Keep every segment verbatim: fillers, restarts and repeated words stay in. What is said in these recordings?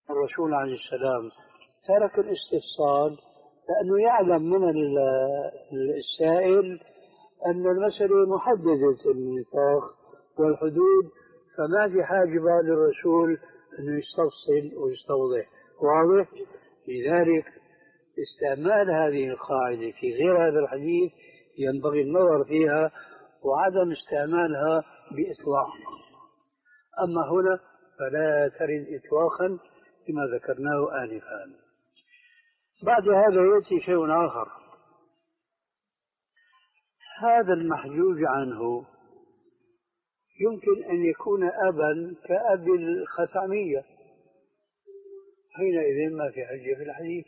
الرسول عليه السلام ترك الاستفصال لأنه يعلم من السائل أن المسألة محددة النطاق والحدود، فما في حاجة بقى للرسول أنه يستفصل ويستوضح. واضح؟ لذلك استعمال هذه القاعدة في غير هذا الحديث ينبغي النظر فيها وعدم استعمالها بإطلاق. أما هنا فلا ترد إطلاقا كما ذكرناه آنفا. بعد هذا يأتي شيء آخر، هذا المحجوج عنه يمكن أن يكون أبا كأب الخثعمية، حينئذ ما في حجة في الحديث.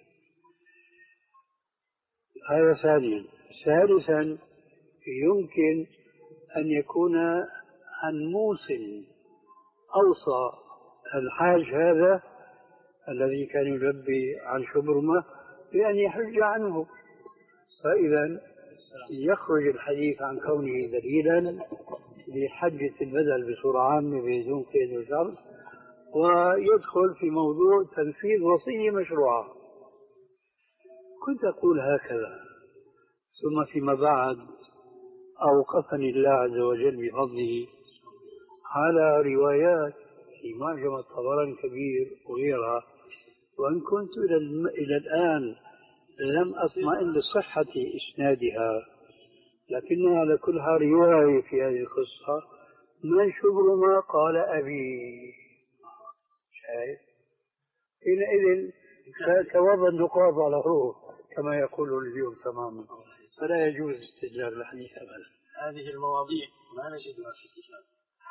هذا ثانيا. ثالثا يمكن أن يكون عن موسى أوصى الحاج هذا الذي كان يلبي عن شبرمة بأن يحج عنه، فإذا يخرج الحديث عن كونه دليلا لحجة البدل بصورة عامة بدون قيد وشرط، ويدخل في موضوع تنفيذ وصية مشروعة. كنت أقول هكذا، ثم فيما بعد أوقفني الله عز وجل بفضله على روايات في معجم الطبراني الكبير وغيرها، وإن كنت إلى, الم... إلى الآن لم أطمئن لصحة إسنادها، لكنها على كلها رواية في هذه القصة من شبرمة قال أبي. شايف؟ حينئذ توضى النقاط على روح كما يقول اليوم تماما، فلا يجوز استدلال الحديث أبدا. هذه المواضيع ما نجدها في الكتاب.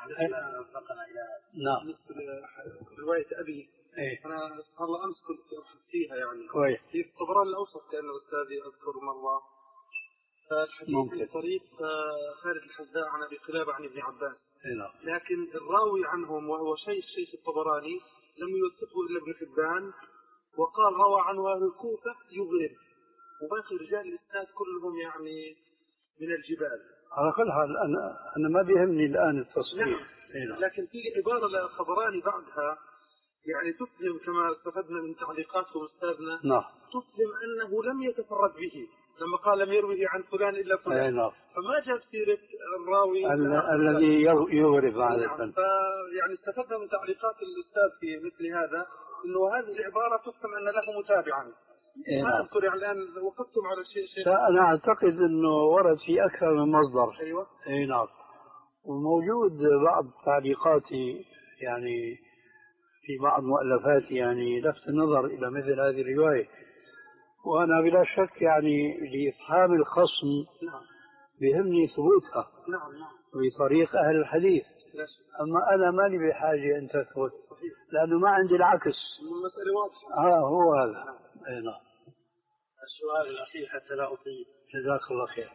نعم. رواية أبي إيه؟ أنا والله أمس كنت فيها يعني كويس. في الطبراني الأوسط كان أستاذي أذكر مرة فالحديث من طريق خالد الحذاء عن أبي قلابة عن ابن عباس، إيه؟ لكن الراوي عنهم وهو شيخ شيخ الطبراني لم يوثقه إلا ابن حبان، وقال روى عنه أهل الكوفة يغرب، وباقي رجال الإسناد كلهم يعني من الجبال. على كل حال أنا أنا ما بيهمني الآن التصحيح. نعم. إيه؟ لكن في عبارة للطبراني بعدها يعني تفهم كما استفدنا من تعليقاتكم أستاذنا. نعم. تفهم أنه لم يتفرد به لما قال لم يروه عن فلان إلا فلان. إيه؟ نعم. فما جاء سيرة الراوي الذي يغرب عادة. نعم. فيعني استفدنا من تعليقات الأستاذ في مثل هذا أنه هذه العبارة تفهم أن له متابعا. إيه؟ ما أذكر يعني الآن وقفتم على شيء شيء. أنا أعتقد أنه ورد في أكثر من مصدر. أيوة. إيه نعم. وموجود بعض تعليقاتي يعني في بعض مؤلفاتي يعني لفت النظر إلى مثل هذه الرواية، وأنا بلا شك يعني لإفهام الخصم نعم. بهمني ثبوتها. نعم نعم. بطريق أهل الحديث. أما أنا ماني بحاجة أن تثبت لأنه ما عندي العكس. المسألة واضحة. آه هو هذا. أي نعم. السؤال الأخير حتى لا أطيل. جزاك الله خير.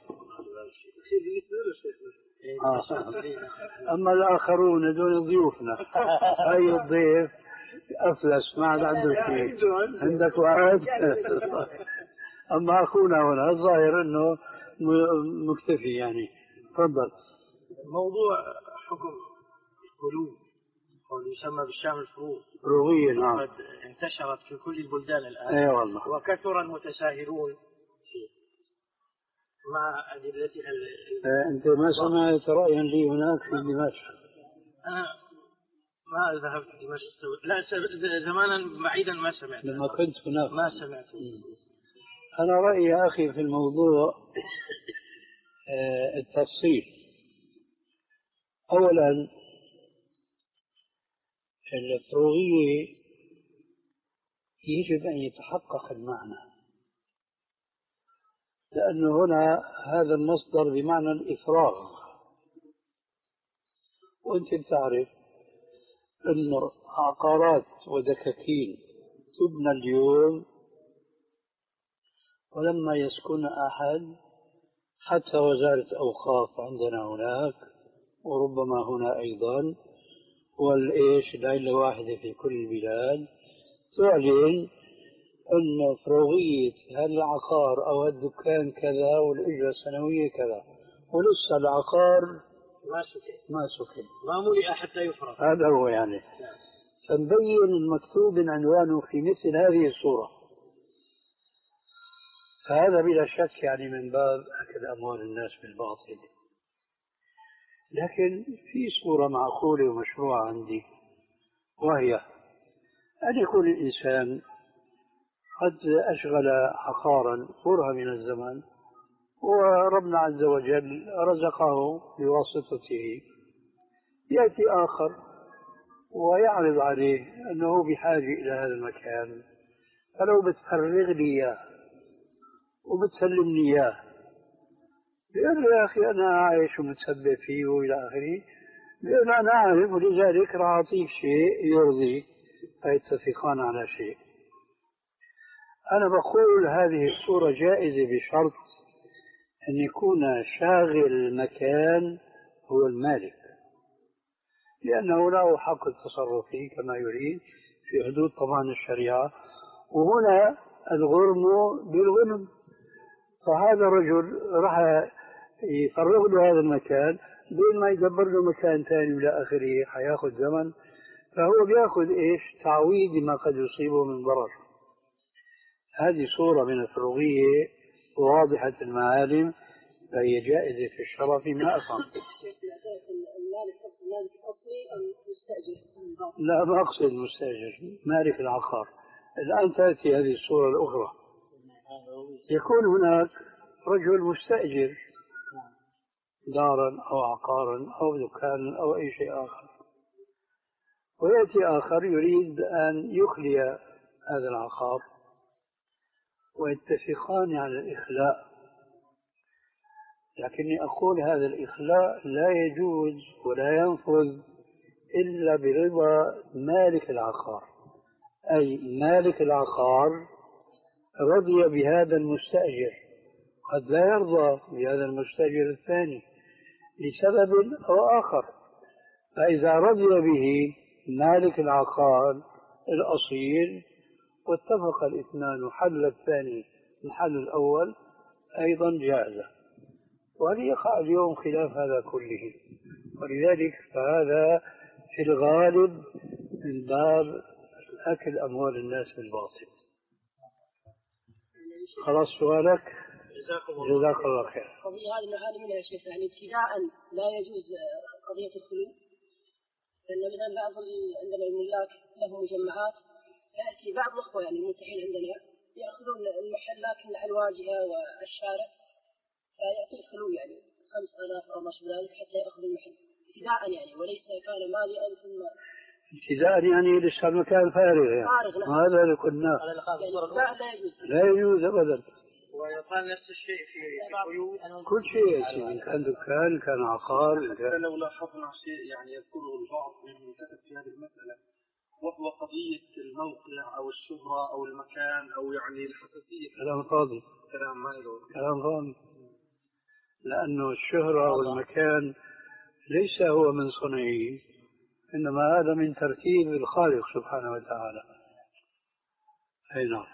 آه. أما الآخرون دون ضيوفنا أي الضيف أفلس ما عاد عنده شيء، عندك وعد. أما أخونا هنا الظاهر أنه مكتفي يعني. تفضل. موضوع حكم القلوب أو يسمى بالشام الفروض فروغية. نعم. قد انتشرت في كل البلدان الآن. أي والله. وكثر المتساهلون مع أدلتها. أنت ما سمعت رأيا لي هناك في دمشق؟ أنا ما ذهبت دمشق، لا زمانا بعيدا ما سمعت. لما كنت هناك ما سمعت. أنا رأيي يا أخي في الموضوع التفصيل. أولا الفروغية يجب أن يتحقق المعنى، لأنه هنا هذا المصدر بمعنى الإفراغ، وأنت بتعرف أنه عقارات ودكاكين تبنى اليوم ولما يسكن أحد، حتى وزارة أوقاف عندنا هناك وربما هنا أيضا، والإيش العلة واحدة في كل البلاد، تعلن أن فروغية هالعقار أو الدكان كذا والإجرة السنوية كذا، ولسه العقار ما سكن ما سكن ما ملئ حتى يفرغ. هذا هو يعني. فنبين المكتوب من عنوانه في مثل هذه الصورة. فهذا بلا شك يعني من باب أكل أموال الناس بالباطل. لكن في صورة معقولة ومشروعة عندي، وهي أن يكون الإنسان قد أشغل عقارا فرها من الزمن، وربنا عز وجل رزقه بواسطته، يأتي آخر ويعرض عليه أنه بحاجة إلى هذا المكان، فلو بتفرغ لي إياه وبتسلمني إياه، بيقول له يا أخي أنا عايش ومتسبب فيه وإلى آخره، بيقول أنا عارف ولذلك راح أعطيك شيء يرضيك، فيتفقان على شيء. أنا بقول هذه الصورة جائزة بشرط أن يكون شاغل المكان هو المالك، لأنه له حق التصرف فيه كما يريد في حدود طبعا الشريعة. وهنا الغرم بالغنم، فهذا الرجل راح يفرغ له هذا المكان دون ما يدبر له مكان ثاني إلى آخره، حياخذ زمن، فهو بياخذ إيش؟ تعويض ما قد يصيبه من ضرر. هذه صورة من الفروغية واضحة المعالم، فهي جائزة في الشرف ما أفهم. لا، ما أقصد المستأجر، مالك العقار. الآن تأتي هذه الصورة الأخرى، يكون هناك رجل مستأجر دارا أو عقارا أو دكانا أو أي شيء آخر، ويأتي آخر يريد أن يخلي هذا العقار، ويتفقان على الإخلاء. لكني أقول هذا الإخلاء لا يجوز ولا ينفذ إلا برضا مالك العقار، أي مالك العقار رضي بهذا المستأجر، قد لا يرضى بهذا المستأجر الثاني لسبب أو آخر. فإذا رضي به مالك العقار الأصيل واتفق الاثنان حل الثاني الحل الأول أيضا جائزة، وهل يقع اليوم خلاف هذا كله؟ ولذلك فهذا في الغالب من باب أكل أموال الناس بالباطل. خلاص سؤالك؟ جزاك الله خير. قضية هذه المعاني منها يا شيخ، يعني ابتداء لا يجوز قضية الخلو، لأن مثلا بعض عندنا الملاك لهم مجمعات، يأتي بعض الأخوة يعني المتحين عندنا يأخذون المحلات من على الواجهة والشارع، فيأتي الخلو يعني خمس آلاف أو ما شابه ذلك حتى يأخذ المحل ابتداء يعني، وليس كان مالئا ثم ابتداء يعني لسه المكان فارغ يعني. فارغ. هذا اللي قلناه لا يجوز أبدا. ويقال نفس الشيء في البيوت، كل شيء إن كان دكان كان عقار. لو لاحظنا شيء يعني يذكره البعض من كتب في هذه المسألة، وهو قضية الموقع أو الشهرة أو المكان أو يعني الحساسية. كلام فاضي، كلام ما له كلام فاضي، لأنه الشهرة والمكان ليس هو من صنعه، إنما هذا من ترتيب الخالق سبحانه وتعالى. أي نعم.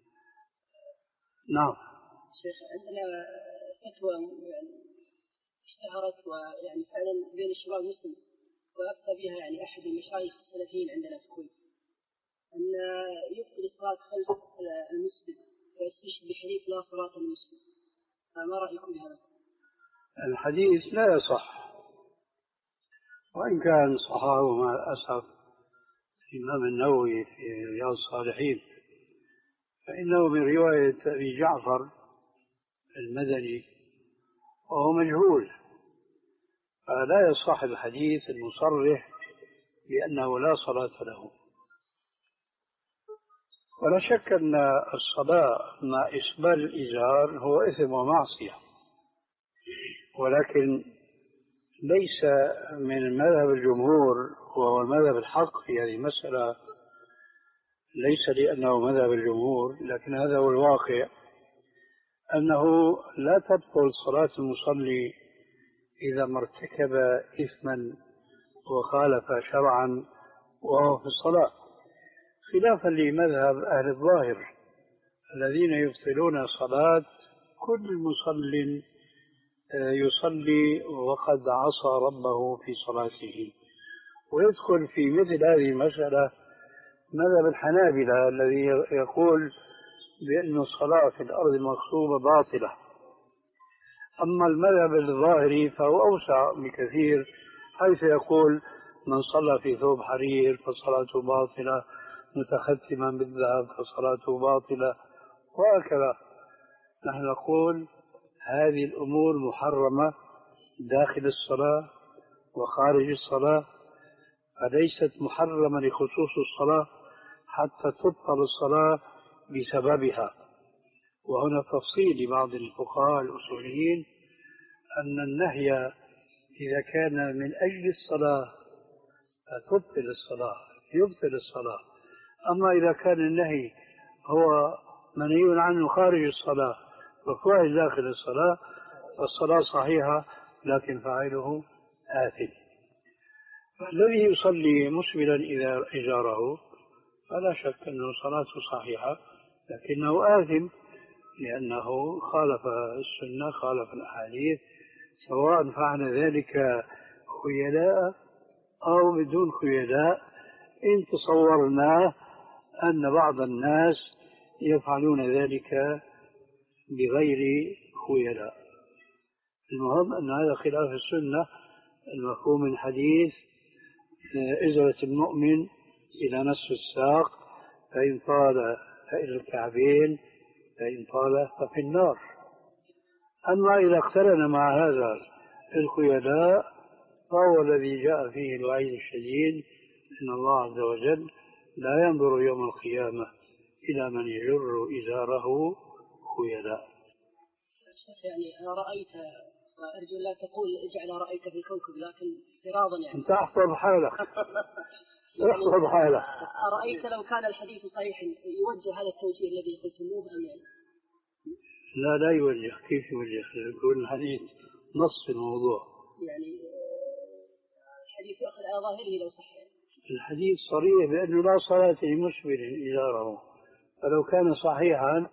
نعم. شيخ عندنا فتوى يعني اشتهرت ويعني فعلا بين الشباب المسلم، وأفتى بها يعني أحد المشايخ السلفيين عندنا في الكويت، أن يبطل الصلاة خلف المسجد ويستشهد بحديث لا صلاة المسلم، فما رأيكم بهذا؟ الحديث لا يصح، وإن كان صحابه مع الأسف الإمام النووي في رياض الصالحين، فإنه من رواية أبي جعفر المدني وهو مجهول، فلا يصح الحديث المصرح بأنه لا صلاة له. ولا شك أن الصلاة مع إسبال الإزار هو إثم ومعصية، ولكن ليس من مذهب الجمهور وهو المذهب الحق في هذه المسألة، ليس لأنه مذهب الجمهور، لكن هذا هو الواقع، أنه لا تبطل صلاة المصلي إذا ما ارتكب إثما وخالف شرعا وهو في الصلاة، خلافا لمذهب أهل الظاهر الذين يبطلون صلاة كل مصل يصلي وقد عصى ربه في صلاته. ويدخل في مثل هذه المسألة مذهب الحنابلة الذي يقول بأن الصلاة في الأرض المغصوبة باطلة. أما المذهب الظاهري فهو أوسع بكثير، حيث يقول من صلى في ثوب حرير فصلاته باطلة، متختما بالذهب فصلاته باطلة، وهكذا. نحن نقول هذه الأمور محرمة داخل الصلاة وخارج الصلاة، فليست محرمة لخصوص الصلاة حتى تبطل الصلاة بسببها. وهنا تفصيل لبعض الفقهاء الأصوليين أن النهي إذا كان من أجل الصلاة فتبطل الصلاة، يبطل الصلاة. أما إذا كان النهي هو منهي عنه خارج الصلاة وفعل داخل الصلاة فالصلاة صحيحة لكن فاعله آثم. فالذي يصلي مسبلا إذا إجاره فلا شك أنه صلاته صحيحة لكنه آثم، لأنه خالف السنة، خالف الأحاديث، سواء فعل ذلك خيلاء أو بدون خيلاء، إن تصورنا أن بعض الناس يفعلون ذلك بغير خيلاء. المهم أن هذا خلاف السنة المفهوم من حديث إزرة المؤمن إلى نصف الساق، فإن طال فإلى الكعبين، فإن طال ففي النار. أما إذا اقترن مع هذا الخيلاء فهو الذي جاء فيه الوعيد الشديد إن الله عز وجل لا ينظر يوم القيامة إلى من يجر إزاره خيلاء. يعني أنا رأيت، وأرجو لا تقول اجعل رأيت في الكوكب، لكن افتراضا يعني أنت احفظ حالك. احفظ حالك. أرأيت لو كان الحديث صحيحا يوجه هذا التوجيه الذي قلتموه أم يعني؟ لا لا يوجه. كيف يوجه؟ يقول الحديث نص الموضوع. يعني الحديث يأخذ على ظاهره لو صح. الحديث صريح بأنه لا صلاة لمسبل إزاره، فلو كان صحيحا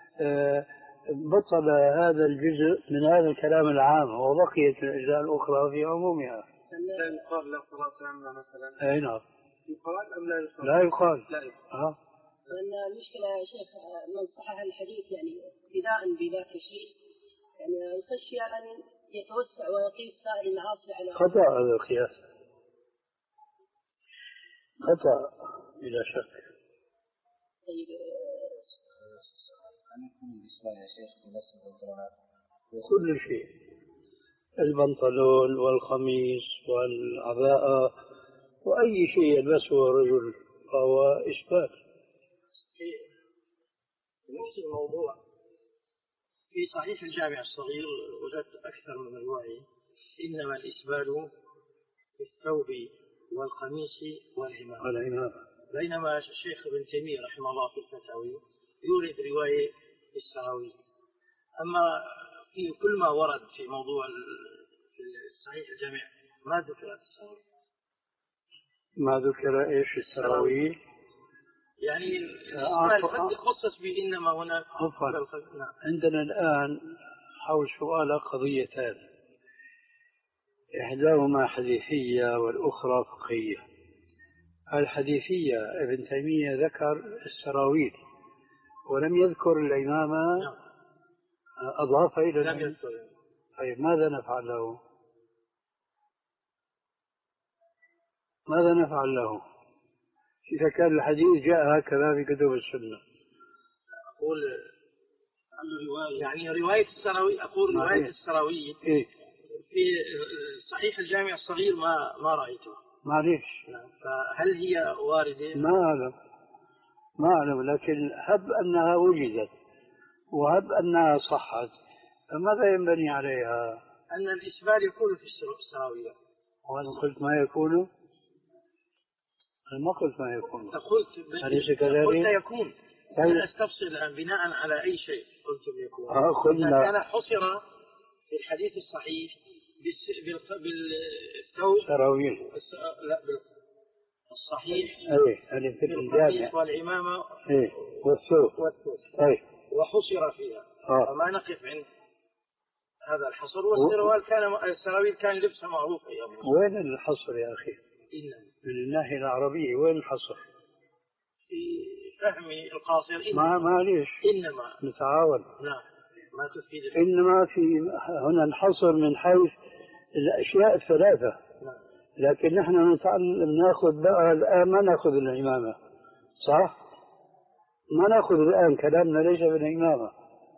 بطل هذا الجزء من هذا الكلام العام وبقيت الأجزاء الأخرى في عمومها. لا يقال لا صلاة عامة مثلا. أي نعم. يقال أم لا يقال؟ لا يقال. لا يقال. أه. لأن المشكلة يا شيخ من صحح الحديث يعني ابتداء بذاك الشيء، يعني الخشية أن يتوسع ويقيس سائر المعاصي على خطأ هذا القياس، خطأ بلا شك. طيب كل شيء، البنطلون والقميص والعباءة وأي شيء يلبسه الرجل فهو إسبال. في نفس الموضوع في صحيح الجامع الصغير وجدت أكثر من رواية إنما الإسبال في الثوب والقميص والعمامة، بينما الشيخ ابن تيمية رحمه الله في الفتاوي يورد رواية في السراويل. أما في كل ما ورد في موضوع صحيح الجامع ما ذكر السراويل. ما ذكر إيش السراويل؟ يعني الإسبال خصص بإنما هنا. نعم. عندنا الآن حول سؤال قضيتان، إحداهما حديثية والأخرى فقهية. الحديثية ابن تيمية ذكر السراويل ولم يذكر العمامة. نعم. أضاف إلى لم يذكر. طيب ماذا نفعل له؟ ماذا نفعل له إذا كان الحديث جاء هكذا في كتب السنة؟ أقول رواية يعني رواية السراويل، أقول رواية السراويل إيه؟ في صحيح الجامع الصغير ما ما رأيته. معليش. فهل هي واردة؟ ما أعلم ما أعلم لكن هب أنها وجدت وهب أنها صحت فماذا ينبني عليها؟ أن الإسبال يكون في السراويل. وأنا قلت ما يكون؟ أنا ما قلت ما يكون. قلت أليس كذلك؟ قلت يكون. أنا أستفصل الآن بناء على أي شيء قلت يكون. آه قلنا. كان حصر في الحديث الصحيح بالثوب. سراويل. لا بالصحيح. أيه هذه في الجامع. والعمامة. إيه والثوب. والثوب. أيه. وحصر فيها. آه. فما نقف عند هذا الحصر. والسراويل كان السراويل كان لبسه معروف أيام. وين الحصر يا أخي؟ إنما. من الناحية العربية وين الحصر؟ في فهمي القاصر ما معليش إنما نتعاون. نعم ما تفيد. إنما في هنا الحصر من حيث الأشياء الثلاثة. نعم. لكن نحن نتعلم ناخذ بقى الآن ما ناخذ الإمامة صح؟ ما ناخذ الآن كلامنا ليس بالإمامة.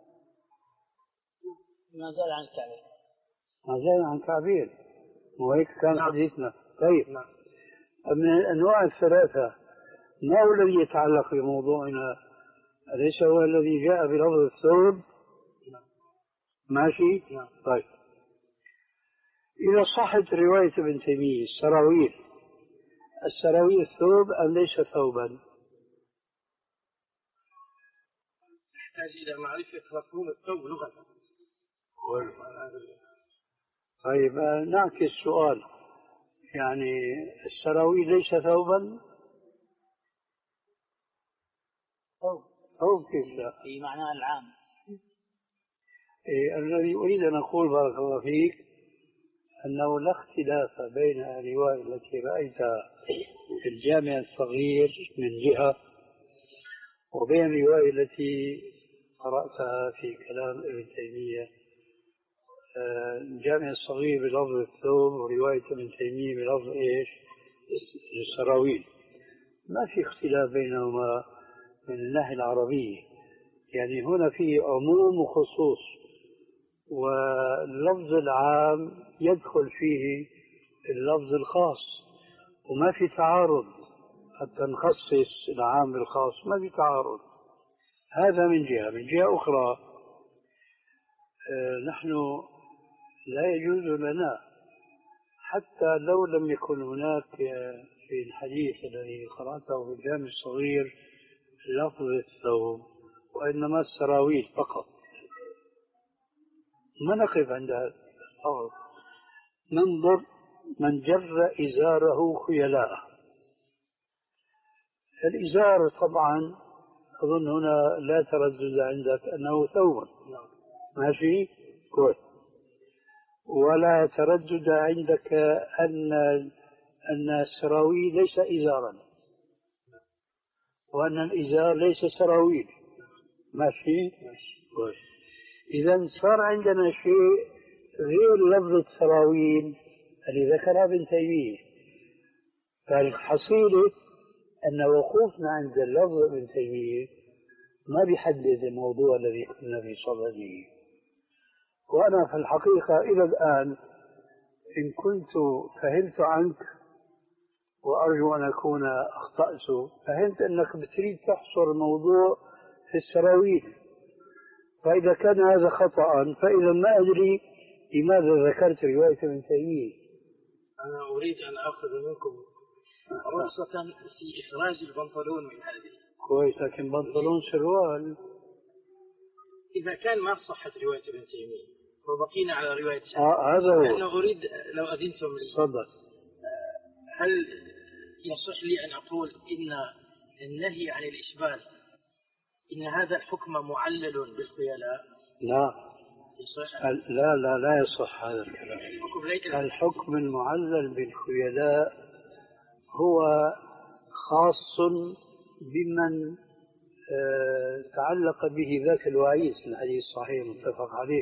ما زال عن الكعبين. ما زال عن كعبين وهيك كان نعم. حديثنا. طيب نعم. من الأنواع الثلاثة ما هو الذي يتعلق بموضوعنا؟ أليس هو الذي جاء بلفظ الثوب؟ نعم. ماشي؟ نعم. طيب إذا صحت رواية ابن تيمية السراويل، السراويل ثوب أم ليس ثوبا؟ يحتاج إلى معرفة مفهوم الثوب لغة. طيب نعكس السؤال، يعني السراويل ليس ثوبا؟ ثوب ثوب كيف لا؟ في معناه العام. إيه الذي أريد أن أقول بارك الله فيك أنه لا اختلاف بين الرواية التي رأيتها في الجامع الصغير من جهة وبين الرواية التي قرأتها في كلام ابن تيمية. الجامع الصغير بلفظ الثوب ورواية ابن تيمية بلفظ إيش؟ السراويل. ما في اختلاف بينهما من الناحية العربية، يعني هنا في عموم وخصوص، واللفظ العام يدخل فيه اللفظ الخاص وما في تعارض حتى نخصص العام بالخاص، ما في تعارض. هذا من جهة. من جهة أخرى نحن لا يجوز لنا حتى لو لم يكن هناك في الحديث الذي قرأته في الجامع الصغير لفظ الثوب وإنما السراويل فقط، ما نقف عند هذا الأمر، ننظر من جر إزاره خيلاء. الإزار طبعا أظن هنا لا تردد عندك أنه ثوب، ماشي كويس، ولا تردد عندك أن أن السراويل ليس إزارا وأن الإزار ليس سراويل، ماشي كويس. إذا صار عندنا شيء غير لفظ السراويل اللي ذكرها ابن تيمية. فالحصيلة أن وقوفنا عند اللفظ ابن تيمية ما بيحدد الموضوع الذي كنا في صدده. وأنا في الحقيقة إلى الآن إن كنت فهمت عنك وأرجو أن أكون أخطأت، فهمت أنك بتريد تحصر الموضوع في السراويل، فإذا كان هذا خطأ فإذا ما أدري لماذا ذكرت رواية ابن تيمية. أنا أريد أن أخذ منكم رخصة في إخراج البنطلون من هذه. كويس، لكن بنطلون سروال. إذا كان ما صحت رواية ابن تيمية وبقينا على رواية شافعي، آه هذا هو. أنا أريد لو أذنتم لي. تفضل. هل يصح لي أن أقول إن النهي عن الإشبال إن هذا الحكم معلل بالخيلاء؟ لا يصح؟ لا لا لا يصح هذا الكلام. الحكم, الحكم المعلل بالخيلاء هو خاص بمن آه تعلق به ذاك الوعيد في الحديث الصحيح المتفق عليه.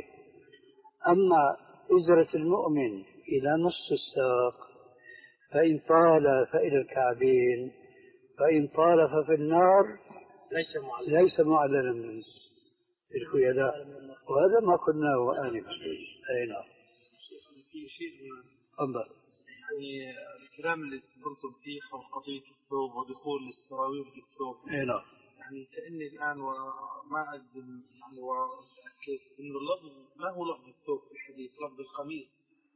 أما إزرة المؤمن إلى نصف الساق فإن طال فإلى الكعبين، فإن طال ففي النار، ليس معللا ليس معللا بالخيلاء، وهذا ما قلناه آنفا. أي نعم. في شيء أما يعني الكلام اللي قلتم فيه حول قضية الثوب ودخول السراويل في الثوب، أي نعم، يعني كأني الآن وما أجزم يعني وأتأكد إنه اللفظ ما هو لفظ الثوب في الحديث، لفظ القميص،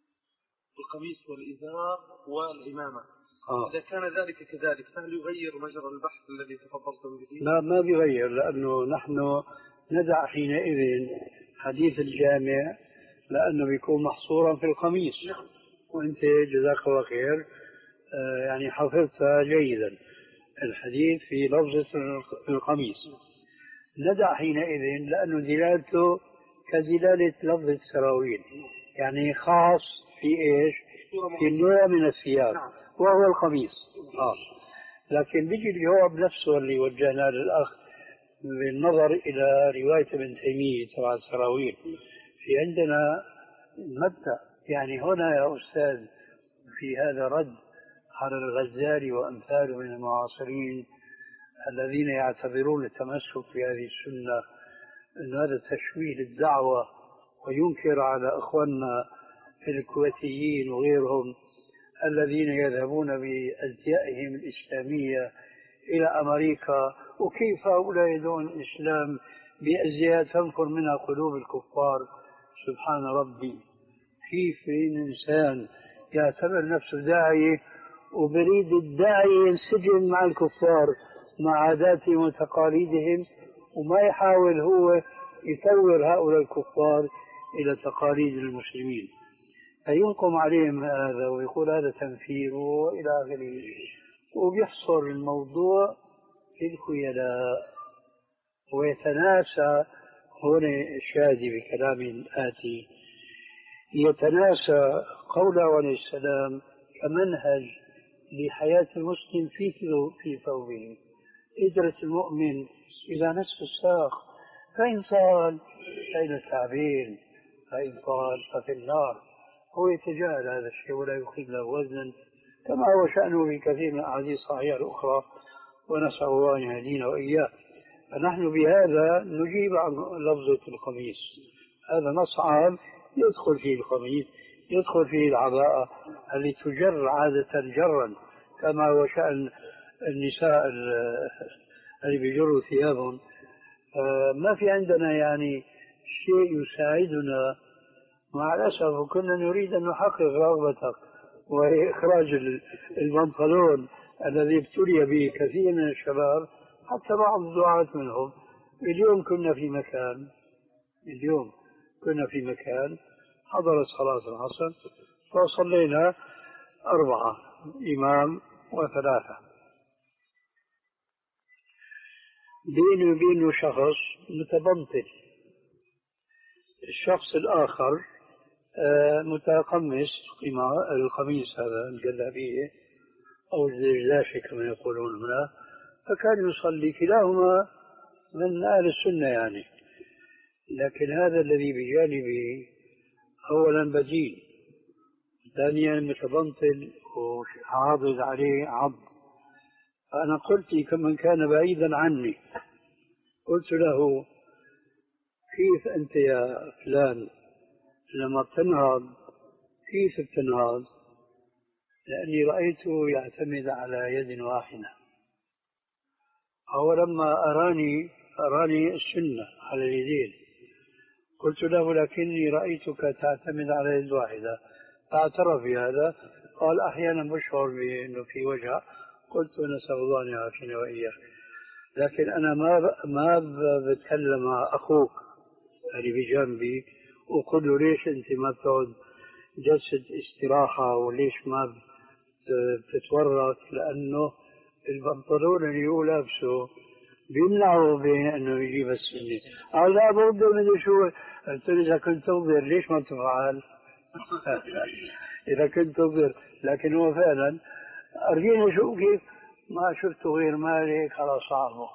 القميص والإزار والعمامة. آه. إذا كان ذلك كذلك فهل يغير مجرى البحث الذي تفضلتم به؟ لا ما بيغير، لأنه نحن ندع حينئذ حديث الجامع لأنه بيكون محصورا في القميص. نعم. وأنت جزاك الله خير آه يعني حفظتها جيدا الحديث في لفظة القميص. ندع حينئذ لأنه دلالته كدلالة لفظ السراويل، يعني خاص في إيش؟ في النوع من الثياب وهو القميص. آه. لكن بيجي الجواب نفسه اللي وجهناه للأخ بالنظر إلى رواية ابن تيمية تبع السراويل. في عندنا مبدأ، يعني هنا يا أستاذ في هذا رد على الغزالي وأمثاله من المعاصرين الذين يعتبرون التمسك بهذه السنة أن هذا تشويه للدعوة، وينكر على أخواننا الكويتيين وغيرهم الذين يذهبون بأزيائهم الإسلامية إلى أمريكا، وكيف هؤلاء يدعون الإسلام بأزياء تنفر منها قلوب الكفار. سبحان ربي، كيف إنسان يعتبر نفسه داعية وبريد الداعي ينسجم مع الكفار مع عاداتهم وتقاليدهم، وما يحاول هو يثور هؤلاء الكفار إلى تقاليد المسلمين، فينقم عليهم هذا ويقول هذا تنفير وإلى آخره، وبيحصر الموضوع في الخيلاء ويتناسى. هنا الشاذي بكلام الآتي يتناسى قوله عليه السلام كمنهج لحياة المسلم في في ثوبه. إدرة المؤمن إلى نصف الساق، فإن طال فإلى الكعبين، فإن طال ففي النار. هو يتجاهل هذا الشيء ولا يخيل له وزنا، كما هو شأنه في كثير من الأحاديث الصحيحة الأخرى، ونسأل الله أن يهدينا وإياه. فنحن بهذا نجيب عن لفظة القميص، هذا نص عام يدخل فيه القميص، يدخل فيه العباءة اللي تجر عادة جرا، كما هو شأن النساء اللي بيجروا ثيابهم. ما في عندنا يعني شيء يساعدنا، مع الأسف كنا نريد أن نحقق رغبتك وهي إخراج البنطلون الذي ابتلي به كثير من الشباب، حتى بعض الدعاة منهم. اليوم كنا في مكان اليوم كنا في مكان حضرت صلاة العصر، فصلينا أربعة، إمام وثلاثة، بيني وبينه شخص متبنطل، الشخص الآخر متقمص القميص هذا الجلابية أو الزجلاشة كما يقولون هنا، فكان يصلي كلاهما من أهل السنة يعني. لكن هذا الذي بجانبه أولا بدين، ثانيا متبنطل وعاضد عليه عض. فأنا قلت كمن كان بعيدا عني، قلت له كيف أنت يا فلان لما بتنهض كيف بتنهض؟ لأني رأيته يعتمد على يد واحدة، أو لما أراني أراني السنة على اليدين. قلت له لكني رأيتك تعتمد على يد واحدة، فاعترف بهذا، قال أحيانا بشعر بأنه في وجع. قلت نسأل الله أن يعافينا وإياك. لكن أنا ما ما بتكلم مع أخوك اللي بجنبي وقل له ليش أنت ما بتقعد جلسة استراحة، وليش ما بتتورط، لأنه البنطلون اللي هو لابسه بيمنعه بين أنه يجيب السنة. قال لا بقدر من شو. قلت له إذا كنت تنظر ليش ما تفعل؟ إذا كنت تنظر. لكن هو فعلا أرجينا شو كيف ما شفته غير مالك على صعبه.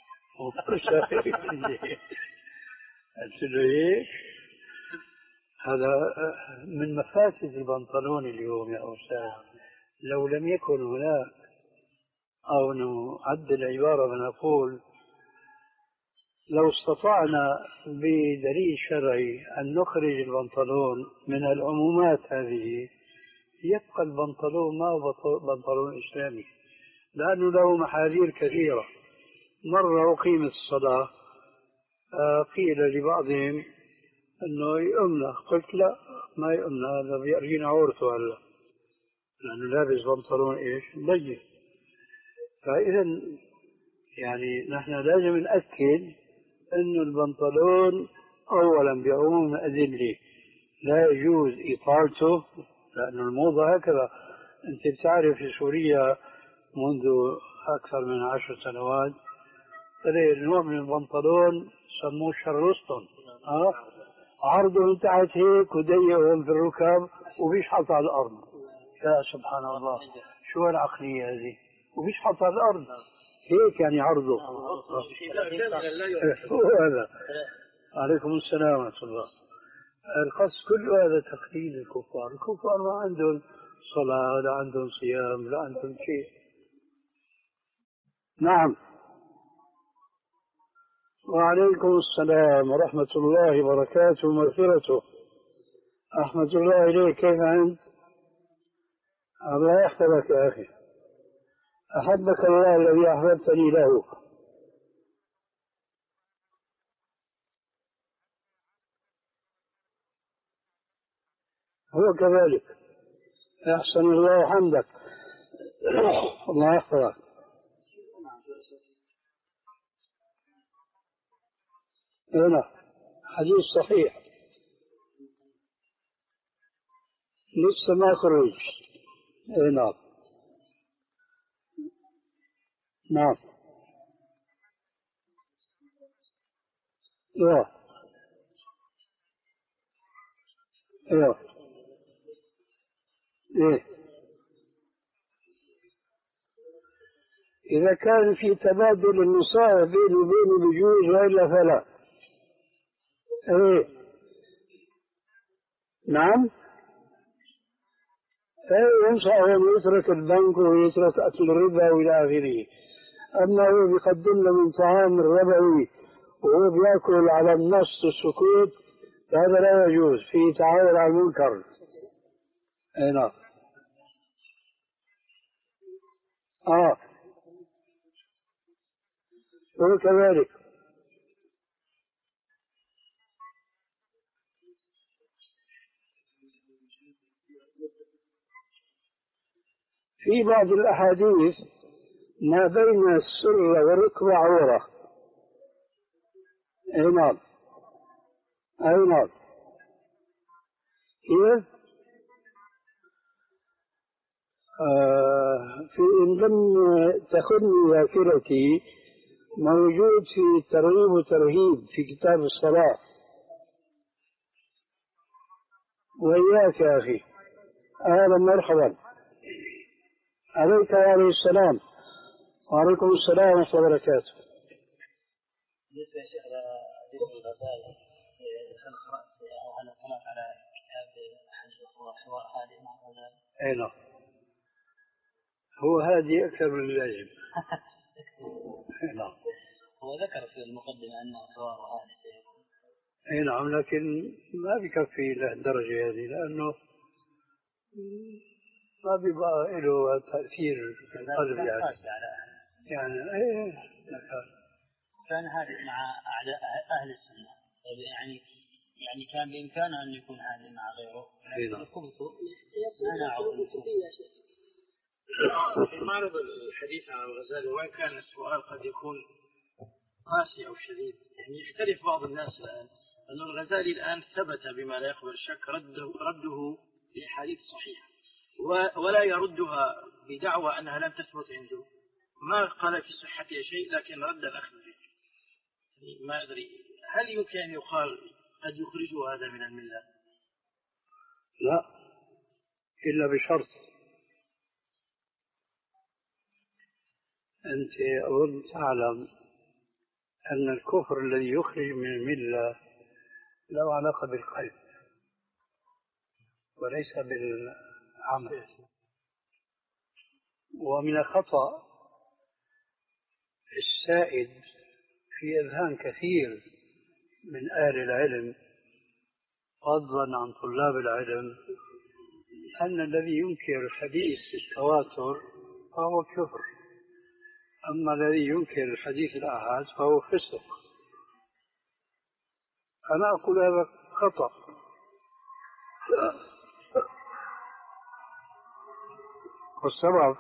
قلت له هيك. هذا من مفاسد البنطلون اليوم يا أستاذ. لو لم يكن هناك، أو نعدل العبارة ونقول لو استطعنا بدليل شرعي أن نخرج البنطلون من العمومات هذه، يبقى البنطلون ما هو بنطلون إسلامي، لأنه له محاذير كثيرة. مرة أقيمت الصلاة، قيل لبعضهم أنه يؤمن، قلت لا ما يؤمن، هذا بيرجينا عورته هلا، لأنه لابس بنطلون إيش ضيق. فإذا يعني نحن لازم نأكد أن البنطلون أولا بعموم الأدلة لا يجوز إطالته، لأن الموضة هكذا. أنت بتعرف في سوريا منذ أكثر من عشر سنوات تلاقي نوع من البنطلون سموه شارلستون، أه؟ عرضه من تحت هيك وضيق في الركب وبيشحط على الأرض. يا سبحان الله، شو العقلية هذه؟ وبيشحط على الأرض هيك يعني عرضه. هو هذا. عليكم السلام ورحمة الله. القصد كل هذا تقليد الكفار. الكفار ما عندهم صلاة، لا عندهم صيام، لا عندهم شيء. نعم. وعليكم السلام ورحمة الله وبركاته ومغفرته. أحمد الله إليك، كيف أنت؟ الله يحفظك يا أخي، أحبك الله الذي أحببتني له. هو كذلك. أحسن الله حمدك. الله يحفظك. هنا حديث صحيح لسه ما خرج. نعم نعم. ايوه ايوه ايه. إذا كان في تبادل النصائح بيني وبين الجوز وإلا فلا. ايه نعم. ايه ينصح أن يترك البنك ويترك أكل الربا وإلى آخره. أما هو بيقدم له من طعام الربوي وهو بيأكل على النص السكوت، هذا لا يجوز، فيه تعاون على المنكر. اي نعم. اه هو كذلك. في بعض الأحاديث ما بين السر والركبة عورة. اي نعم اي نعم. كيف؟ آه في إن لم تخن ذاكرتي موجود في ترغيب وترهيب في كتاب الصلاة. وإياك يا أخي، أهلا مرحبا. عليك وعليه السلام. وعليكم السلام ورحمة الله وبركاته. بالنسبة يا شيخ لحديث الغزال، هل قرأت أو هل اطلعت على كتاب أحد الأخوة حوار هادئ مع الغزال؟ أي نعم. هو هادي أكثر من اللازم. نعم. هو ذكر في المقدمة أنه حوار هادئ. أي نعم، لكن ما بكفي لهالدرجة هذه، لأنه ما بيبقى له تأثير في القلب يعني. يعني إيه كان هادئ مع أعداء أهل السنة، يعني يعني كان بإمكانه أن يكون هادئ مع غيره. أيضا. في معرض الحديث عن الغزالي، وإن كان السؤال قد يكون قاسي أو شديد، يعني يختلف بعض الناس الآن أن الغزالي الآن ثبت بما لا يقبل الشك رده, رده بأحاديث صحيحة، ولا يردها بدعوى أنها لم تثبت عنده. ما قال في صحتها شيء لكن رد الأخذ به. ما أدري هل يمكن أن يقال قد يخرجه هذا من الملة؟ لا، إلا بشرط. أنت أظن تعلم أن الكفر الذي يخرج من الملة له علاقة بالقلب وليس بالعمل. ومن الخطأ السائد في أذهان كثير من أهل العلم فضلا عن طلاب العلم أن الذي ينكر حديث التواتر فهو كفر، أما الذي ينكر الحديث الآحاد فهو فسق. أنا أقول هذا خطأ. والسبب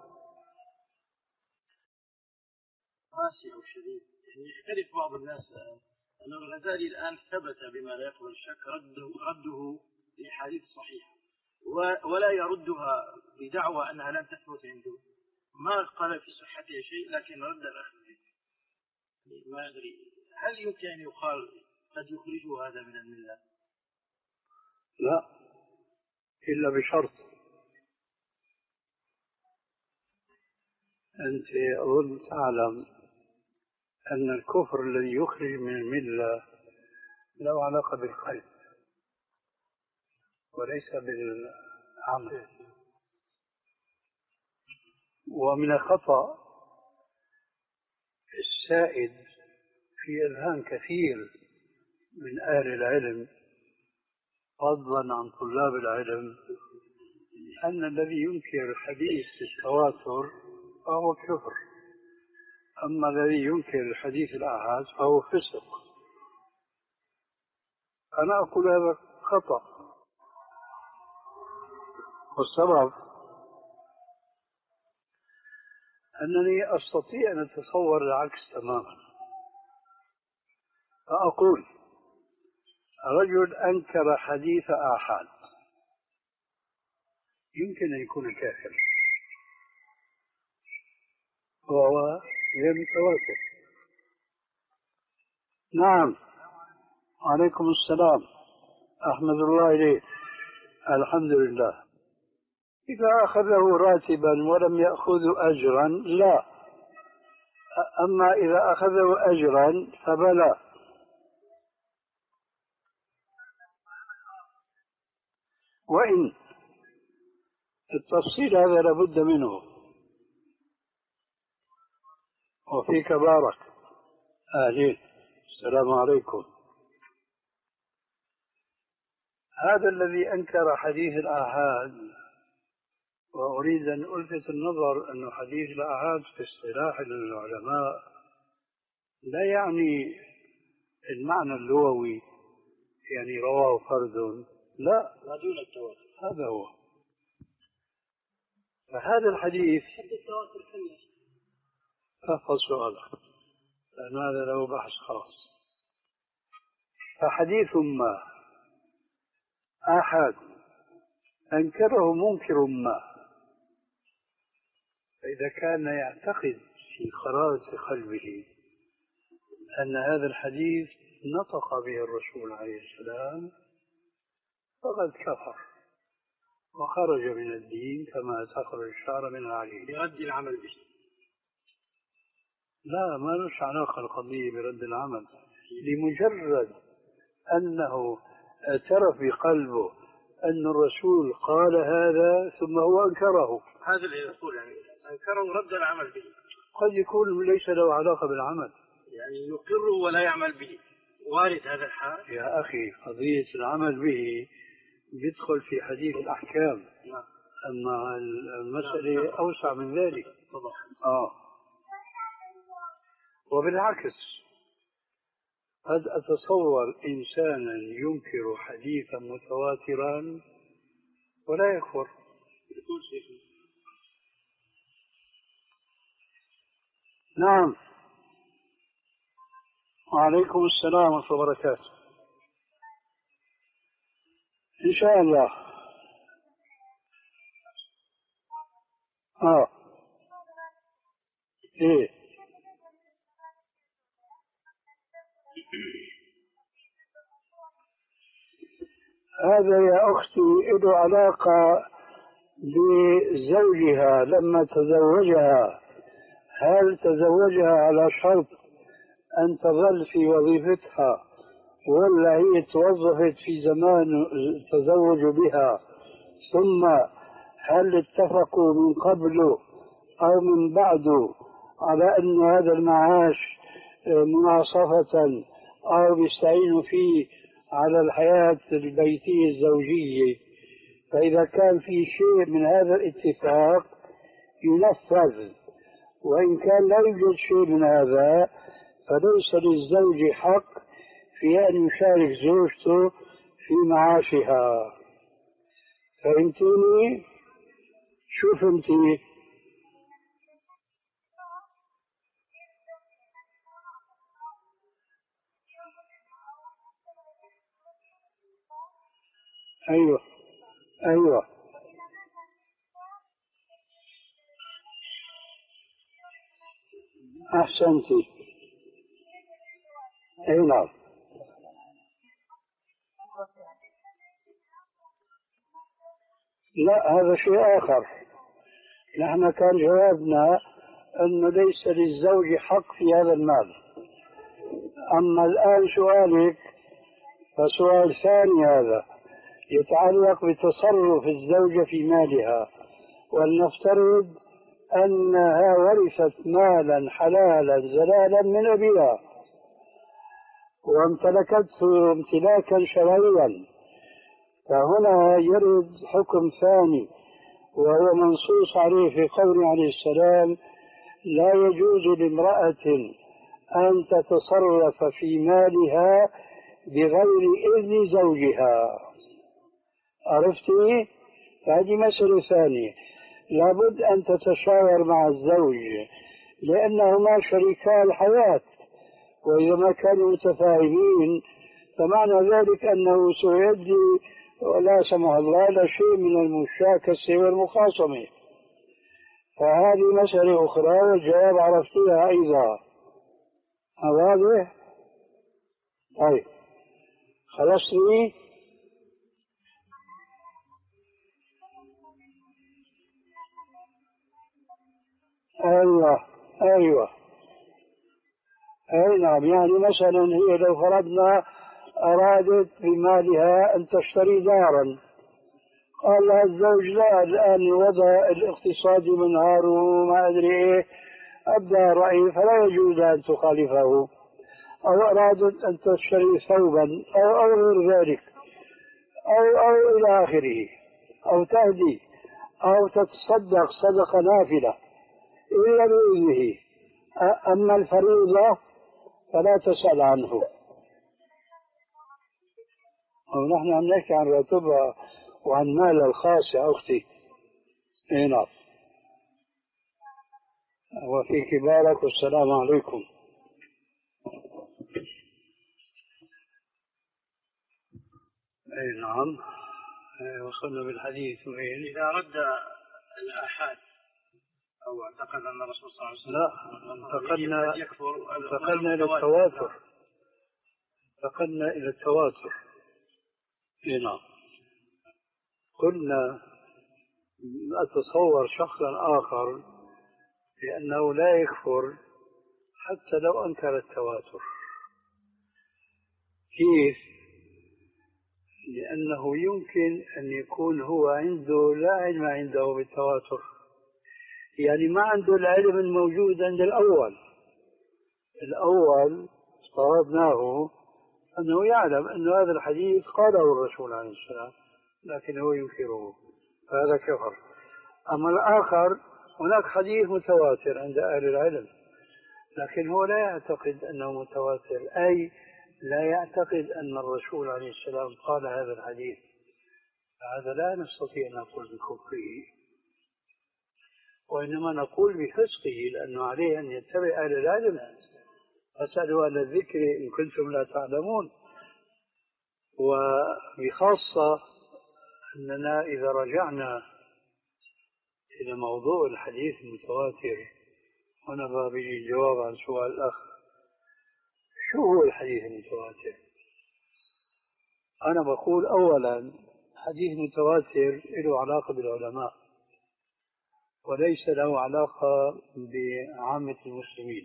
قاسي أو شديد، يعني يختلف بعض الناس أن الغزالي الآن ثبت بما لا يقبل الشك رده, رده لأحاديث صحيحة، ولا يردها بدعوى أنها لم تثبت عنده. ما قال في صحتها شيء لكن رد الأخذ به. ما أدري هل يمكن أن يقال قد يخرجه هذا من الملة؟ لا، إلا بشرط. أنت أظن تعلم أن الكفر الذي يخرج من الملة له علاقة بالقلب وليس بالعمل. ومن الخطأ السائد في أذهان كثير من أهل العلم فضلا عن طلاب العلم أن الذي ينكر حديث التواتر فهو كفر، أما الذي ينكر حديث الآحاد فهو فسق. أنا أقول هذا خطأ، والسبب أنني أستطيع أن أتصور العكس تماما، فأقول رجل أنكر حديث آحاد يمكن أن يكون كافر وهو غير متواتر. نعم، عليكم السلام، أحمد الله إليك، الحمد لله. إذا أخذه راتبا ولم يأخذ أجرا لا، أما إذا أخذه أجرا فبلى. وإن التفصيل هذا لابد منه. وفيك بارك. أهلين، السلام عليكم. هذا الذي أنكر حديث الآحاد، وأريد أن ألفت النظر أن حديث الآحاد في اصطلاح العلماء لا يعني المعنى اللغوي، يعني رواه فرد، لا، دون التواتر. هذا هو. فهذا الحديث أحفظ سؤالك لأن هذا له بحث خاص. فحديث ما آحاد أنكره منكر ما، فإذا كان يعتقد في خرائط قلبه أن هذا الحديث نطق به الرسول عليه السلام فقد كفر وخرج من الدين كما تخرج الشعر من العجين. يؤدي العمل به. لا، ما لش علاقة القضية برد العمل، لمجرد أنه اعترف بقلبه أن الرسول قال هذا ثم هو أنكره. هذا اللي يقول يعني أنكره ورد العمل به. قد يكون ليس له علاقة بالعمل، يعني يقر ولا يعمل به، وارد هذا الحال. يا أخي قضية العمل به يدخل في حديث الأحكام. نعم. أما المسألة نعم. أوسع من ذلك. طبعا. آه. وبالعكس قد أتصور إنسانا ينكر حديثا متواترا ولا يكفر. يقول شيء. نعم، وعليكم السلام ورحمة الله وبركاته. إن شاء الله. آه إيه هذا يا أختي له علاقة بزوجها لما تزوجها. هل تزوجها على شرط أن تظل في وظيفتها ولا هي توظفت في زمان التزوج بها، ثم هل اتفقوا من قبل أو من بعد على أن هذا المعاش مناصفة أو بيستعينوا فيه على الحياة البيتية الزوجية؟ فإذا كان في شيء من هذا الاتفاق ينفذ، وإن كان لا يوجد شيء من هذا فليس للزوج حق في أن يشارك زوجته في معاشها. فهمتيني؟ شو فهمتي؟ أيوة أيوة أحسنتي. أي نعم. لا، هذا شيء آخر. نحن كان جوابنا أنه ليس للزوج حق في هذا المال. أما الآن سؤالك فسؤال ثاني، هذا يتعلق بتصرف الزوجة في مالها. ولنفترض أنها ورثت مالا حلالا زلالا من أبيها وامتلكته امتلاكا شرعيا، فهنا يرد حكم ثاني وهو منصوص عليه في قوله عليه السلام: لا يجوز لامرأة أن تتصرف في مالها بغير إذن زوجها. عرفتي؟ هذه مسألة ثانية، لابد أن تتشاور مع الزوج لأنهما شريكا الحياة، وإذا ما كانوا متفاهمين فمعنى ذلك أنه سيؤدي ولا سمح الله لا شيء من المشاكسة والمخاصمة. فهذه مسألة أخرى والجواب عرفتها أيضا. واضح؟ طيب خلصتي؟ أيوة أيوة أي نعم. يعني مثلا هي لو فرضنا أرادت بمالها أن تشتري دارا، قال لها الزوج: لا، الآن الوضع الاقتصادي منهار وما أدري إيه، أبدأ رأيي فلا يجوز أن تخالفه. أو أرادت أن تشتري ثوبا أو أو غير ذلك أو أو إلى آخره، أو تهدي أو تتصدق صدقة نافلة إلا بإذنه. أما الفريضة فلا تسأل عنه. ونحن عم نحكي عن راتبها وعن مالها الخاص يا أختي. إيه نعم. وفي كبارك والسلام عليكم. أي نعم. وصلنا بالحديث وين؟ إذا رد الآحاد أو اعتقد أن الرسول صلى الله عليه وسلم لا، انتقلنا انتقلنا إلى التواتر. انتقلنا إلى التواتر. نعم. قلنا أتصور شخصا آخر لأنه لا يكفر حتى لو أنكر التواتر. كيف؟ لأنه يمكن أن يكون هو عنده لا علم عنده بالتواتر، يعني ما عنده العلم الموجود عند الأول. الأول افترضناه أنه يعلم أن هذا الحديث قاله الرسول عليه السلام لكن هو ينكره، فهذا كفر. أما الآخر هناك حديث متواتر عند أهل العلم لكن هو لا يعتقد أنه متواتر، أي لا يعتقد أن الرسول عليه السلام قال هذا الحديث، فهذا لا نستطيع أن نقول بكفره، وإنما نقول بفسقه، لأنه عليه أن يتبع أهل العلم. فاسألوا أهل الذكر إن كنتم لا تعلمون. وبخاصة أننا إذا رجعنا إلى موضوع الحديث المتواتر، هنا باب الجواب عن سؤال الأخ: شو هو الحديث المتواتر؟ أنا بقول أولا حديث متواتر له علاقة بالعلماء وليس له علاقة بعامة المسلمين،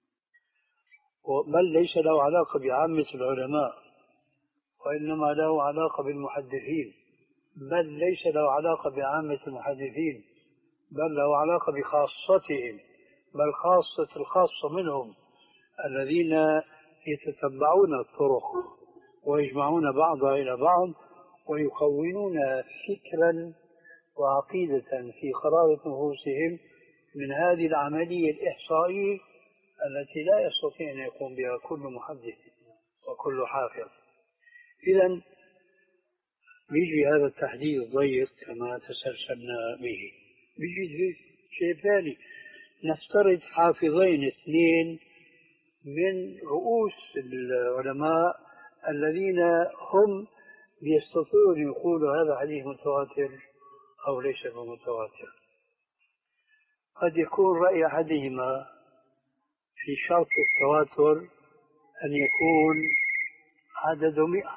بل ليس له علاقة بعامة العلماء وإنما له علاقة بالمحدثين، بل ليس له علاقة بعامة المحدثين بل له علاقة بخاصتهم، بل خاصة الخاصة منهم الذين يتتبعون الطرق ويجمعون بعضها إلى بعض ويكونون فكرا وعقيدة في خرائط نفوسهم من هذه العملية الإحصائية التي لا يستطيع أن يقوم بها كل محدث وكل حافظ. إذن بيجي هذا التحديد الضيق كما تسلسلنا به، بيجي شيء ثاني، نفترض حافظين اثنين من رؤوس العلماء الذين هم يستطيعون يقولوا هذا حديث متواتر أو ليس بمتواتر. قد يكون رأي أحدهما في شرط التواتر أن يكون عدد مئة،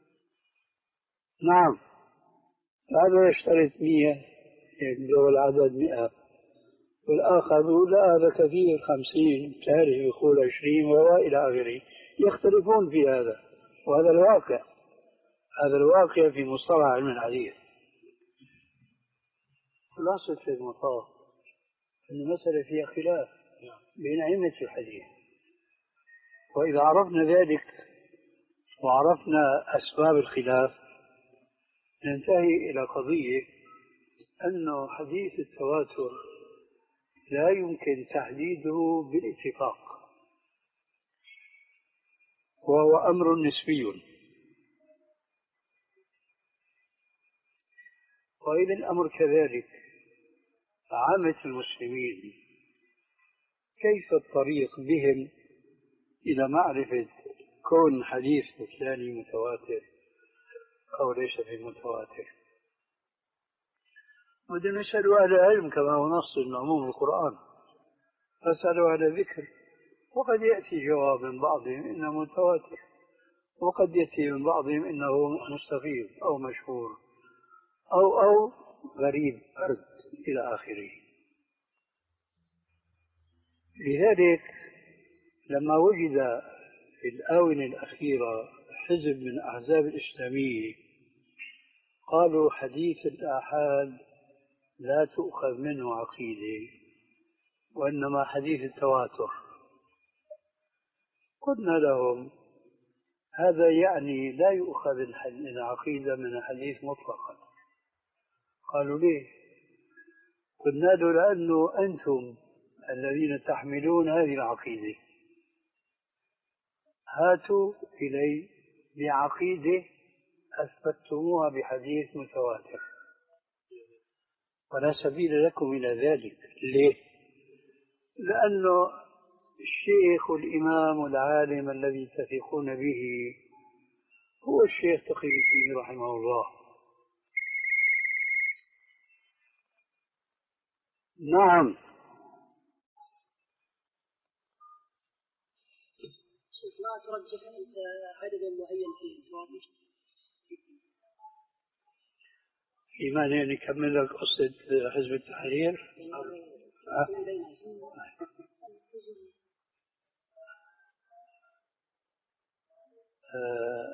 نعم، هذا يشترط مئة يبلغ العدد مئة، والآخر يقول لا هذا كثير خمسين، ثالث يقول عشرين وإلى آخره. يختلفون في هذا، وهذا الواقع، هذا الواقع في مصطلح علم الحديث. خلاصة المطاف أن المسألة فيها خلاف بين أئمة الحديث، وإذا عرفنا ذلك وعرفنا أسباب الخلاف ننتهي إلى قضية أن حديث التواتر لا يمكن تحديده بالاتفاق، وهو أمر نسبي. وإذا الأمر كذلك عامة المسلمين كيف الطريق بهم إلى معرفة كون حديث الثاني متواتر أو ليس بمتواتر؟ بدنا نسأل أهل العلم كما هو نص من عموم القرآن، فاسألوا أهل الذكر، وقد يأتي جواب من بعضهم إنه متواتر، وقد يأتي من بعضهم إنه مستفيض أو مشهور أو أو غريب أرد إلى آخره. لذلك لما وجد في الآونة الأخيرة حزب من أحزاب الإسلامية قالوا حديث الآحاد لا تؤخذ منه عقيدة وإنما حديث التواتر، قلنا لهم هذا يعني لا يؤخذ العقيدة من الحديث مطلقا. قالوا ليه؟ قلنا له لأنه أنتم الذين تحملون هذه العقيدة، هاتوا إلي بعقيدة أثبتموها بحديث متواتر، ولا سبيل لكم إلى ذلك. ليه؟ لأنه الشيخ والإمام والعالم الذي تثقون به هو الشيخ تقي الدين رحمه الله. نعم. ما ترجح أنت عددا معين في الفواتح؟ في مانع نكمل لك قصة حزب التحرير؟ أه. أه.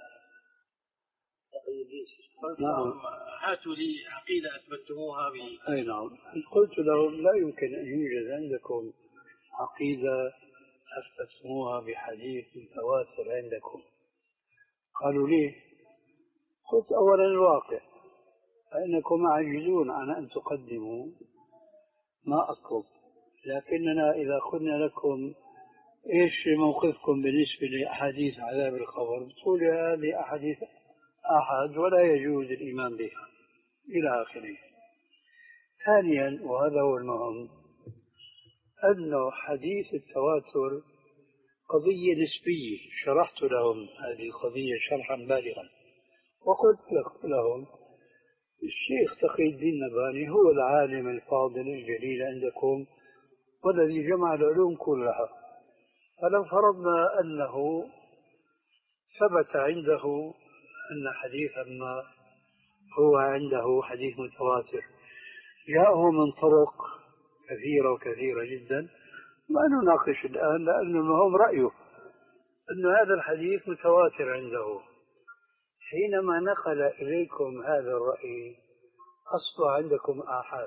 نعم. هاتوا لي عقيدة أثبتموها ب. أي نعم. قلت لهم لا يمكن أن يوجد عندكم عقيدة أثبتموها بحديث متواتر عندكم. قالوا ليه؟ قلت أولا الواقع، فإنكم عاجزون عن أن تقدموا ما أطلب، لكننا إذا قلنا لكم إيش موقفكم بالنسبة لأحاديث عذاب القبر بتقول هذه أحاديث أحد ولا يجوز الإيمان بها إلى آخره. ثانيا وهذا هو المهم، أن حديث التواتر قضية نسبية. شرحت لهم هذه القضية شرحا بالغا، وقلت لهم الشيخ تقي الدين النبهاني هو العالم الفاضل الجليل عندكم والذي جمع العلوم كلها، فلو فرضنا أنه ثبت عنده أن حديثا ما هو عنده حديث متواتر جاءه من طرق كثيرة وكثيرة جدا، ما نناقش الآن لأنه المهم رأيه أن هذا الحديث متواتر عنده. حينما نقل إليكم هذا الرأي أصبح عندكم آحاد،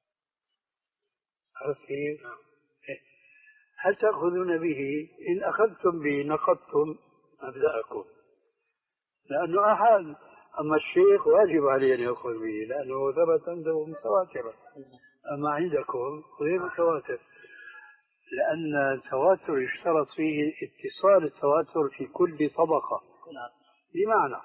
عرفت كيف؟ هل تأخذون به؟ إن أخذتم به نقضتم مبدأكم، لأنه آحاد. أما الشيخ واجب عليه أن يأخذ به لأنه ثبت عنده متواترا، أما عندكم غير متواتر، لأن التواتر يشترط فيه اتصال التواتر في كل طبقة. بمعنى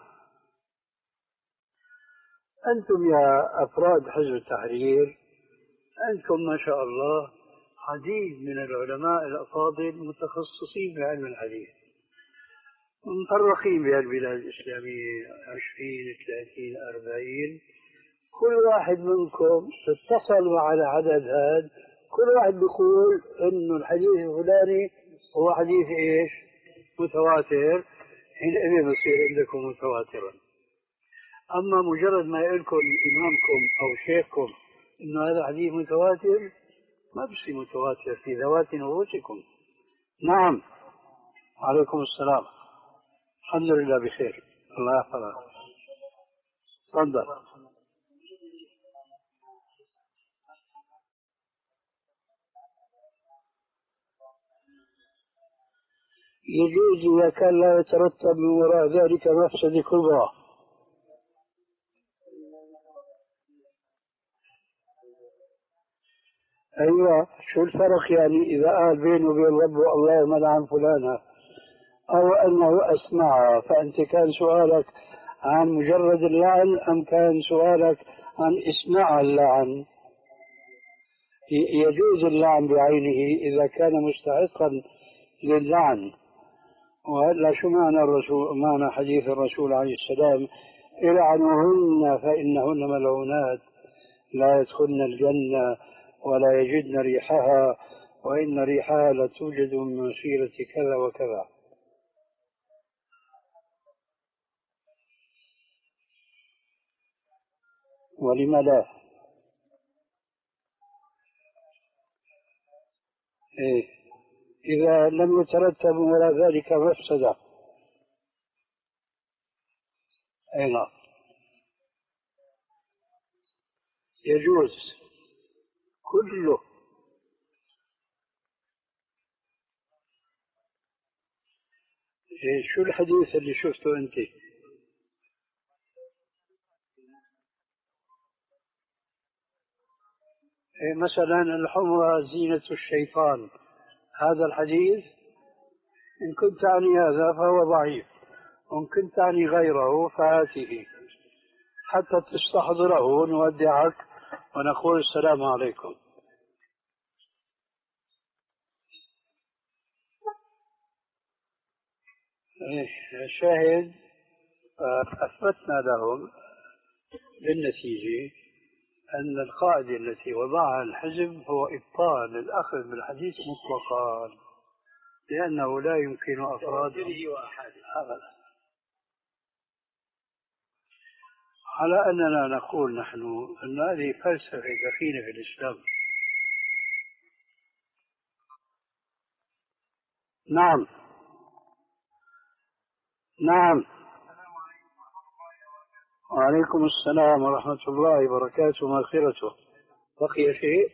أنتم يا أفراد حزب التحرير أنتم ما شاء الله عديد من العلماء الأفاضل متخصصين في علم الحديث، مفرقين بهالبلاد الإسلامية عشرين ثلاثين أربعين، كل واحد منكم تتصل مع العدد هذا، كل واحد بيقول إنه الحديث الفلاني هو حديث إيش؟ متواتر، حينئذ بصير عندكم متواترا. أما مجرد ما يقول لكم إمامكم أو شيخكم إنه هذا حديث متواتر ما بشي متواتر في ذوات نفوسكم. نعم. عليكم السلام. الحمد لله بخير، الله يحفظك. تفضل. يجوز إذا كان لا يترتب من وراء ذلك مفسدة كبرى. أيوة، شو الفرق يعني إذا قال بينه وبين ربه اللهم لعن فلانا أو أنه أسمعها، فأنت كان سؤالك عن مجرد اللعن أم كان سؤالك عن إسماع اللعن؟ يجوز اللعن بعينه إذا كان مستحقا للعن. وهلا شو معنى الرسول، معنى حديث الرسول عليه السلام العنوهن فإنهن ملعونات لا يدخلن الجنة ولا يجدن ريحها وإن ريحها لتوجد من مسيرة كذا وكذا. ولم لا؟ إيه؟ إذا لم يترتب ولا ذلك مفسدة. أي نعم، يجوز كله. إيه شو الحديث اللي شفته أنت؟ إيه مثلا الحمرة زينة الشيطان، هذا الحديث إن كنت تعني هذا فهو ضعيف، وإن كنت تعني غيره فآته حتى تستحضره نودعك ونقول السلام عليكم. الشاهد أثبتنا لهم بالنتيجة أن القاعدة التي وضعها الحزب هو إبطال الأخذ بالحديث مطلقا، لأنه لا يمكن أفراد أبدا. على أننا نقول نحن أن هذه فلسفة دخيلة في الإسلام. نعم نعم. وعليكم السلام ورحمة الله وبركاته ومغفرته. بقي شيء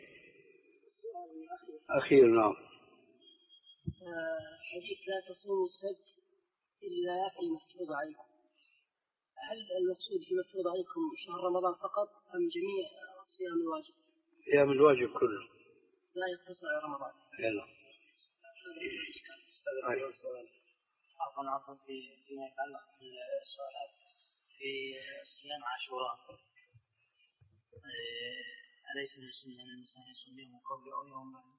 أخير؟ نعم. حديث لا تصوموا السبت إلا في المفروض عليكم، هل المقصود في المفروض عليكم شهر رمضان فقط أم جميع صيام الواجب؟ صيام الواجب كله، لا يقتصر على رمضان. يلا. عفوا عفوا في فيما يتعلق بالسؤال في صيام عاشوراء، أليس من السنة أن الإنسان يصوم يوم قبل أو يوم بعد؟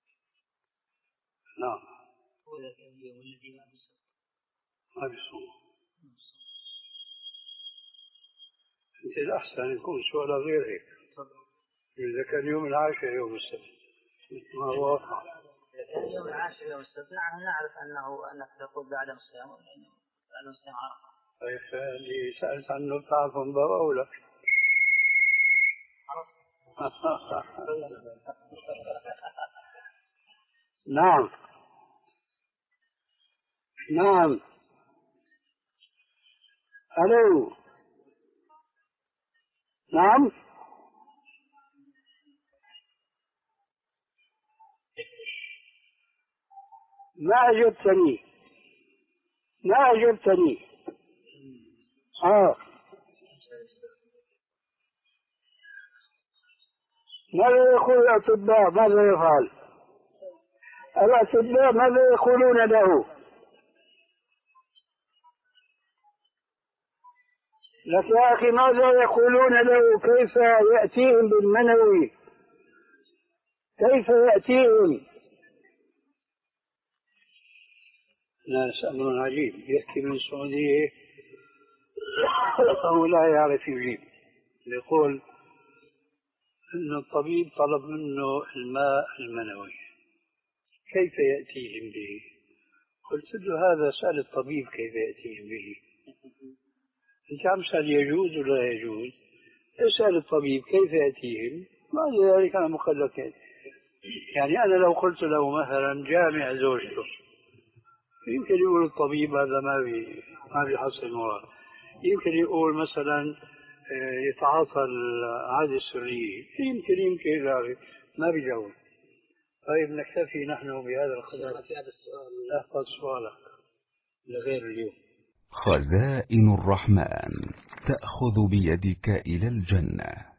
نعم. ولا في اليوم الذي بعد السبت ما بيصوم. أنت الأحسن يكون سؤال غير هيك. إذا كان يوم العاشر يوم السبت ما هو واقع. يوم العاشر يوم السبت نحن نعرف أنه أنك تقول بعد الصيام لأنه بعد الصيام عرفة. طيب اللي سألت عنه بتعرف من باب أولى. نعم نعم. ألو. نعم. ما أجبتني ما أجبتني آه. ماذا يقول الأطباء؟ ماذا يفعل الأطباء؟ ماذا يقولون له؟ لك يا أخي ماذا يقولون له؟ كيف يأتيهم بالمنوي؟ كيف يأتيهم؟ ناس أمر عجيب، يحكي من السعودية وهو لا يعرف يجيب. يقول أن الطبيب طلب منه الماء المنوي، كيف يأتيهم به؟ قلت له هذا سأل الطبيب كيف يأتيهم به. أنت عم سأل يجوز ولا يجوز؟ اسأل الطبيب كيف يأتيهم، بعد ذلك أنا مخلك. يعني أنا لو قلت له مثلا جامع زوجته، يمكن يقول الطبيب هذا ما بي ما بيحصل المراد، يمكن يقول مثلا يتعاطى العادة السرية، يمكن يمكن إلى ما بيجاوب. طيب نكتفي نحن بهذا القدر. احفظ سؤالك لغير اليوم. خزائن الرحمن تأخذ بيدك إلى الجنة.